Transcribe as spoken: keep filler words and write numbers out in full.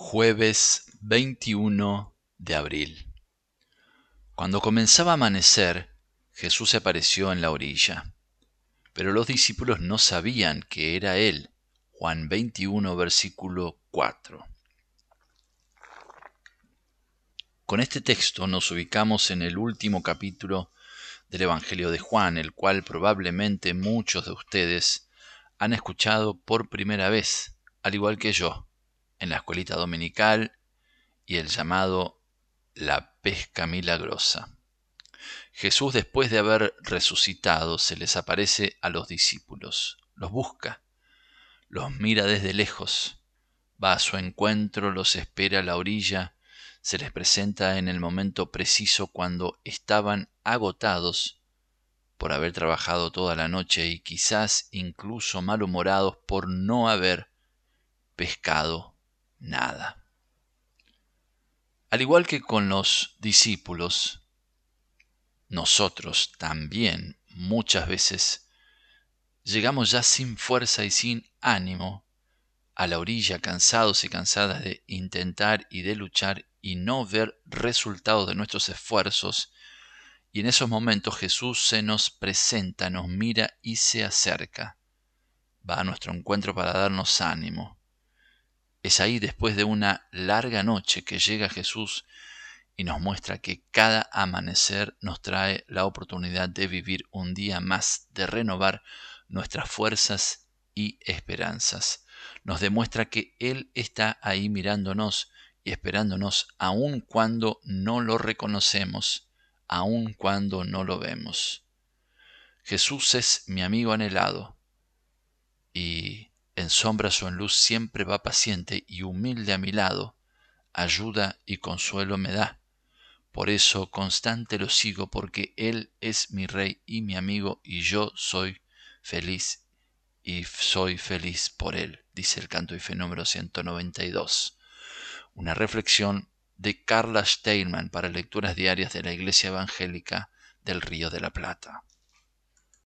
Jueves veintiuno de abril. Cuando comenzaba a amanecer, Jesús se apareció en la orilla, pero los discípulos no sabían que era Él. Juan veintiuno, versículo cuatro. Con este texto nos ubicamos en el último capítulo del Evangelio de Juan, el cual probablemente muchos de ustedes han escuchado por primera vez, al igual que yo, en la escuelita dominical y el llamado la pesca milagrosa. Jesús, después de haber resucitado, se les aparece a los discípulos, los busca, los mira desde lejos, va a su encuentro, los espera a la orilla, se les presenta en el momento preciso cuando estaban agotados por haber trabajado toda la noche y quizás incluso malhumorados por no haber pescado nada. Al igual que con los discípulos, nosotros también muchas veces llegamos ya sin fuerza y sin ánimo a la orilla, cansados y cansadas de intentar y de luchar y no ver resultados de nuestros esfuerzos. Y en esos momentos Jesús se nos presenta, nos mira y se acerca. Va a nuestro encuentro para darnos ánimo. Es ahí, después de una larga noche, que llega Jesús y nos muestra que cada amanecer nos trae la oportunidad de vivir un día más, de renovar nuestras fuerzas y esperanzas. Nos demuestra que Él está ahí mirándonos y esperándonos aun cuando no lo reconocemos, aun cuando no lo vemos. Jesús es mi amigo anhelado y en sombras o en luz siempre va paciente y humilde a mi lado, ayuda y consuelo me da. Por eso constante lo sigo, porque Él es mi Rey y mi amigo, y yo soy feliz y soy feliz por Él, dice el canto y fe número ciento noventa y dos. Una reflexión de Carla Steinman para lecturas diarias de la Iglesia Evangélica del Río de la Plata.